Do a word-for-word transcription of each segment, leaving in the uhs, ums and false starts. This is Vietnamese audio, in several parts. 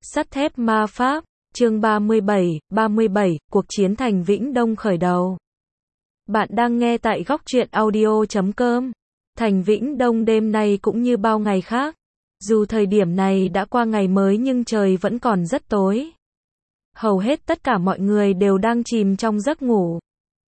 Sắt thép ma pháp, chương ba mươi bảy, ba mươi bảy, cuộc chiến thành Vĩnh Đông khởi đầu. Bạn đang nghe tại góc truyện audio chấm com. Thành Vĩnh Đông đêm nay cũng như bao ngày khác. Dù thời điểm này đã qua ngày mới nhưng trời vẫn còn rất tối. Hầu hết tất cả mọi người đều đang chìm trong giấc ngủ.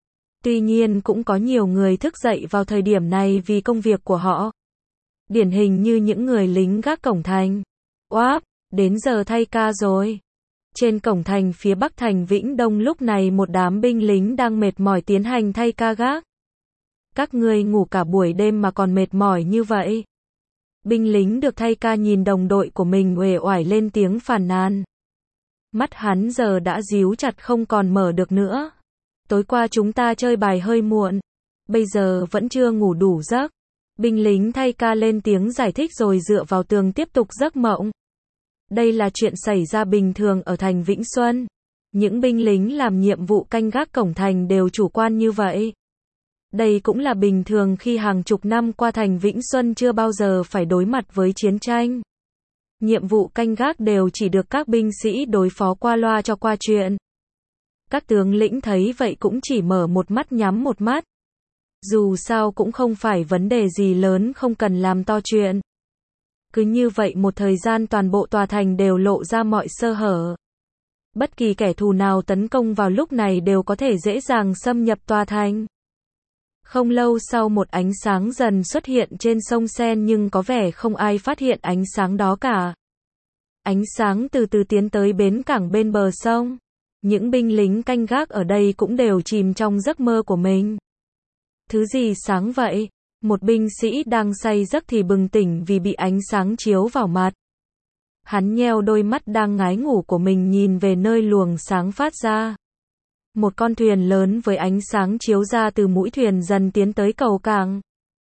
Tuy nhiên cũng có nhiều người thức dậy vào thời điểm này vì công việc của họ. Điển hình như những người lính gác cổng thành. Oáp, đến giờ thay ca rồi. Trên cổng thành phía bắc thành Vĩnh Đông lúc này một đám binh lính đang mệt mỏi tiến hành thay ca gác. Các ngươi ngủ cả buổi đêm mà còn mệt mỏi như vậy. Binh lính được thay ca nhìn đồng đội của mình uể oải lên tiếng phàn nàn. Mắt hắn giờ đã díu chặt không còn mở được nữa. Tối qua chúng ta chơi bài hơi muộn. Bây giờ vẫn chưa ngủ đủ giấc. Binh lính thay ca lên tiếng giải thích rồi dựa vào tường tiếp tục giấc mộng. Đây là chuyện xảy ra bình thường ở thành Vĩnh Xuân. Những binh lính làm nhiệm vụ canh gác cổng thành đều chủ quan như vậy. Đây cũng là bình thường khi hàng chục năm qua thành Vĩnh Xuân chưa bao giờ phải đối mặt với chiến tranh. Nhiệm vụ canh gác đều chỉ được các binh sĩ đối phó qua loa cho qua chuyện. Các tướng lĩnh thấy vậy cũng chỉ mở một mắt nhắm một mắt. Dù sao cũng không phải vấn đề gì lớn không cần làm to chuyện. Cứ như vậy một thời gian toàn bộ tòa thành đều lộ ra mọi sơ hở. Bất kỳ kẻ thù nào tấn công vào lúc này đều có thể dễ dàng xâm nhập tòa thành. Không lâu sau một ánh sáng dần xuất hiện trên sông Sen nhưng có vẻ không ai phát hiện ánh sáng đó cả. Ánh sáng từ từ tiến tới bến cảng bên bờ sông. Những binh lính canh gác ở đây cũng đều chìm trong giấc mơ của mình. Thứ gì sáng vậy? Một binh sĩ đang say giấc thì bừng tỉnh vì bị ánh sáng chiếu vào mặt. Hắn nheo đôi mắt đang ngái ngủ của mình nhìn về nơi luồng sáng phát ra. Một con thuyền lớn với ánh sáng chiếu ra từ mũi thuyền dần tiến tới cầu cảng.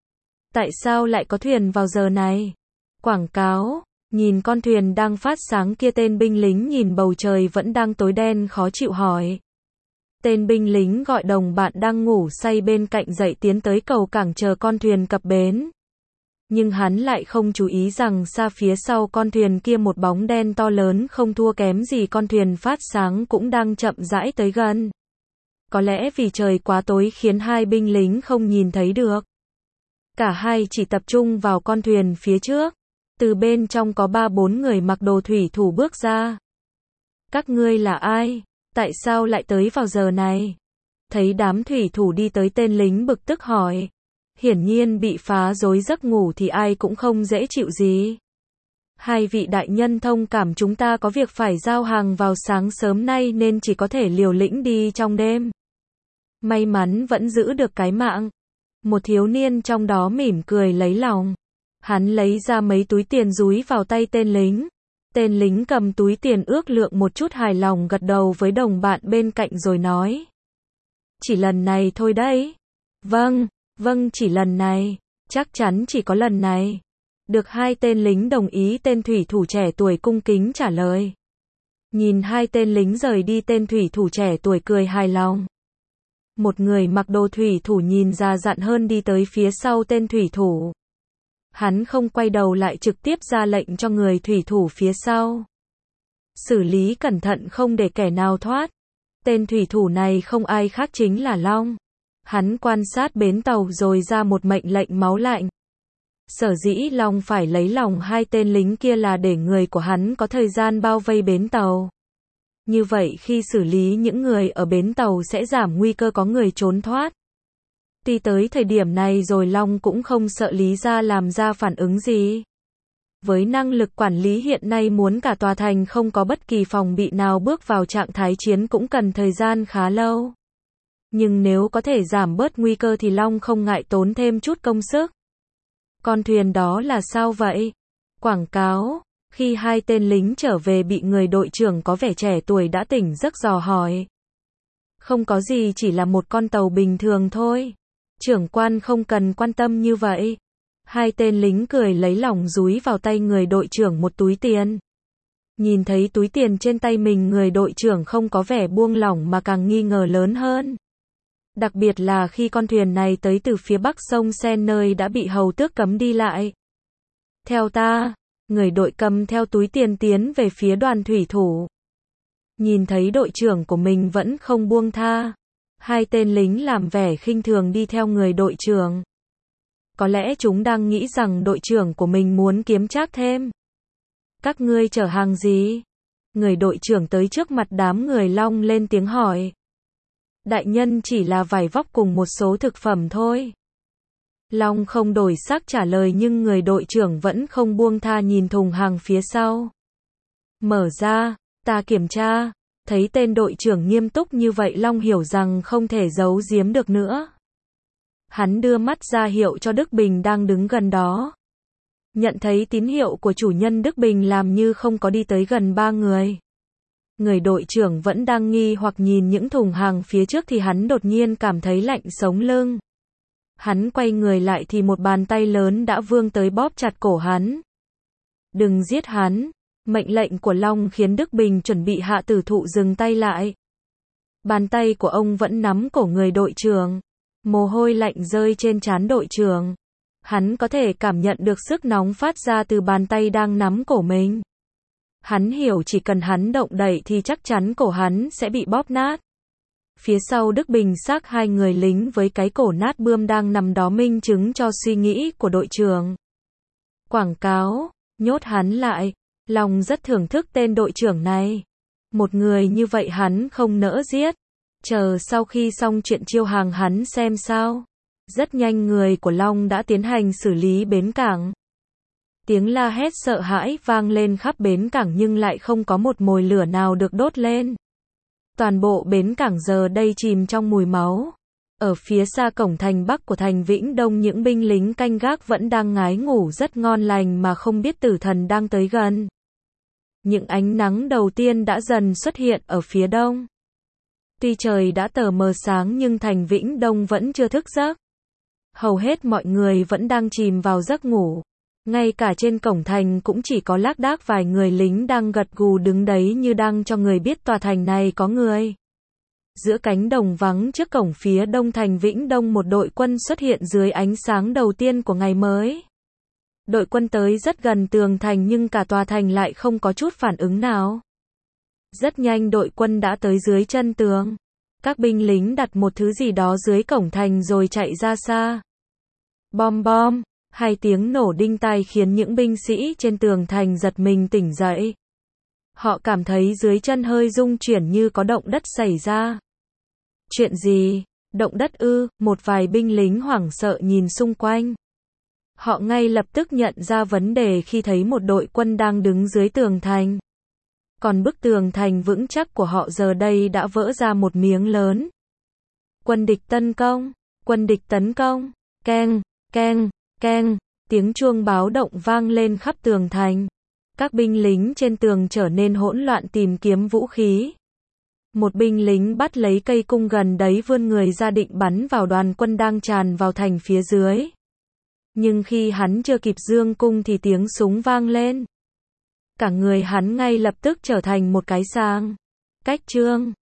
Tại sao lại có thuyền vào giờ này? Quảng cáo. Nhìn con thuyền đang phát sáng kia, tên binh lính nhìn bầu trời vẫn đang tối đen khó chịu hỏi. Tên binh lính gọi đồng bạn đang ngủ say bên cạnh dậy tiến tới cầu cảng chờ con thuyền cập bến. Nhưng hắn lại không chú ý rằng xa phía sau con thuyền kia một bóng đen to lớn không thua kém gì con thuyền phát sáng cũng đang chậm rãi tới gần. Có lẽ vì trời quá tối khiến hai binh lính không nhìn thấy được. Cả hai chỉ tập trung vào con thuyền phía trước. Từ bên trong có ba bốn người mặc đồ thủy thủ bước ra. Các ngươi là ai? Tại sao lại tới vào giờ này? Thấy đám thủy thủ đi tới, tên lính bực tức hỏi. Hiển nhiên bị phá rối giấc ngủ thì ai cũng không dễ chịu gì. Hai vị đại nhân thông cảm, chúng ta có việc phải giao hàng vào sáng sớm nay nên chỉ có thể liều lĩnh đi trong đêm. May mắn vẫn giữ được cái mạng. Một thiếu niên trong đó mỉm cười lấy lòng. Hắn lấy ra mấy túi tiền dúi vào tay tên lính. Tên lính cầm túi tiền ước lượng một chút hài lòng gật đầu với đồng bạn bên cạnh rồi nói. Chỉ lần này thôi đấy. Vâng, vâng chỉ lần này. Chắc chắn chỉ có lần này. Được hai tên lính đồng ý, tên thủy thủ trẻ tuổi cung kính trả lời. Nhìn hai tên lính rời đi, tên thủy thủ trẻ tuổi cười hài lòng. Một người mặc đồ thủy thủ nhìn già dặn hơn đi tới phía sau tên thủy thủ. Hắn không quay đầu lại, trực tiếp ra lệnh cho người thủy thủ phía sau. Xử lý cẩn thận không để kẻ nào thoát. Tên thủy thủ này không ai khác chính là Long. Hắn quan sát bến tàu rồi ra một mệnh lệnh máu lạnh. Sở dĩ Long phải lấy lòng hai tên lính kia là để người của hắn có thời gian bao vây bến tàu. Như vậy khi xử lý những người ở bến tàu sẽ giảm nguy cơ có người trốn thoát. Tuy tới thời điểm này rồi Long cũng không sợ Lý Gia làm ra phản ứng gì. Với năng lực quản lý hiện nay, muốn cả tòa thành không có bất kỳ phòng bị nào bước vào trạng thái chiến cũng cần thời gian khá lâu. Nhưng nếu có thể giảm bớt nguy cơ thì Long không ngại tốn thêm chút công sức. Con thuyền đó là sao vậy? Quảng cáo. Khi hai tên lính trở về bị người đội trưởng có vẻ trẻ tuổi đã tỉnh giấc dò hỏi. Không có gì, chỉ là một con tàu bình thường thôi. Trưởng quan không cần quan tâm như vậy. Hai tên lính cười lấy lòng dúi vào tay người đội trưởng một túi tiền. Nhìn thấy túi tiền trên tay mình, người đội trưởng không có vẻ buông lỏng mà càng nghi ngờ lớn hơn. Đặc biệt là khi con thuyền này tới từ phía bắc sông Sen nơi đã bị hầu tước cấm đi lại. Theo ta, Người đội cầm theo túi tiền tiến về phía đoàn thủy thủ. Nhìn thấy đội trưởng của mình vẫn không buông tha. Hai tên lính làm vẻ khinh thường đi theo người đội trưởng. Có lẽ chúng đang nghĩ rằng đội trưởng của mình muốn kiếm trác thêm. Các ngươi chở hàng gì? Người đội trưởng tới trước mặt đám người Long lên tiếng hỏi. Đại nhân chỉ là vải vóc cùng một số thực phẩm thôi. Long không đổi sắc trả lời nhưng người đội trưởng vẫn không buông tha nhìn thùng hàng phía sau. Mở ra, ta kiểm tra. Thấy tên đội trưởng nghiêm túc như vậy Long hiểu rằng không thể giấu giếm được nữa. Hắn đưa mắt ra hiệu cho Đức Bình đang đứng gần đó. Nhận thấy tín hiệu của chủ nhân Đức Bình làm như không có đi tới gần ba người. Người đội trưởng vẫn đang nghi hoặc nhìn những thùng hàng phía trước thì hắn đột nhiên cảm thấy lạnh sống lưng. Hắn quay người lại thì một bàn tay lớn đã vươn tới bóp chặt cổ hắn. Đừng giết hắn. Mệnh lệnh của Long khiến Đức Bình chuẩn bị hạ tử thụ dừng tay lại. Bàn tay của ông vẫn nắm cổ người đội trưởng. Mồ hôi lạnh rơi trên trán đội trưởng. Hắn có thể cảm nhận được sức nóng phát ra từ bàn tay đang nắm cổ mình. Hắn hiểu chỉ cần hắn động đậy thì chắc chắn cổ hắn sẽ bị bóp nát. Phía sau Đức Bình xác hai người lính với cái cổ nát bươm đang nằm đó minh chứng cho suy nghĩ của đội trưởng. Quảng cáo, nhốt hắn lại. Long rất thưởng thức tên đội trưởng này. Một người như vậy hắn không nỡ giết. Chờ sau khi xong chuyện chiêu hàng hắn xem sao. Rất nhanh người của Long đã tiến hành xử lý bến cảng. Tiếng la hét sợ hãi vang lên khắp bến cảng nhưng lại không có một mồi lửa nào được đốt lên. Toàn bộ bến cảng giờ đây chìm trong mùi máu. Ở phía xa cổng thành Bắc của thành Vĩnh Đông những binh lính canh gác vẫn đang ngái ngủ rất ngon lành mà không biết tử thần đang tới gần. Những ánh nắng đầu tiên đã dần xuất hiện ở phía đông. Tuy trời đã tờ mờ sáng nhưng thành Vĩnh Đông vẫn chưa thức giấc. Hầu hết mọi người vẫn đang chìm vào giấc ngủ. Ngay cả trên cổng thành cũng chỉ có lác đác vài người lính đang gật gù đứng đấy như đang cho người biết tòa thành này có người. Giữa cánh đồng vắng trước cổng phía đông thành Vĩnh Đông một đội quân xuất hiện dưới ánh sáng đầu tiên của ngày mới. Đội quân tới rất gần tường thành nhưng cả tòa thành lại không có chút phản ứng nào. Rất nhanh đội quân đã tới dưới chân tường. Các binh lính đặt một thứ gì đó dưới cổng thành rồi chạy ra xa. Bom bom, hai tiếng nổ đinh tai khiến những binh sĩ trên tường thành giật mình tỉnh dậy. Họ cảm thấy dưới chân hơi rung chuyển như có động đất xảy ra. Chuyện gì? Động đất ư? Một vài binh lính hoảng sợ nhìn xung quanh. Họ ngay lập tức nhận ra vấn đề khi thấy một đội quân đang đứng dưới tường thành. Còn bức tường thành vững chắc của họ giờ đây đã vỡ ra một miếng lớn. Quân địch tấn công, quân địch tấn công, keng, keng, keng, tiếng chuông báo động vang lên khắp tường thành. Các binh lính trên tường trở nên hỗn loạn tìm kiếm vũ khí. Một binh lính bắt lấy cây cung gần đấy vươn người ra định bắn vào đoàn quân đang tràn vào thành phía dưới. Nhưng khi hắn chưa kịp giương cung thì tiếng súng vang lên. Cả người hắn ngay lập tức trở thành một cái sang. Cách chương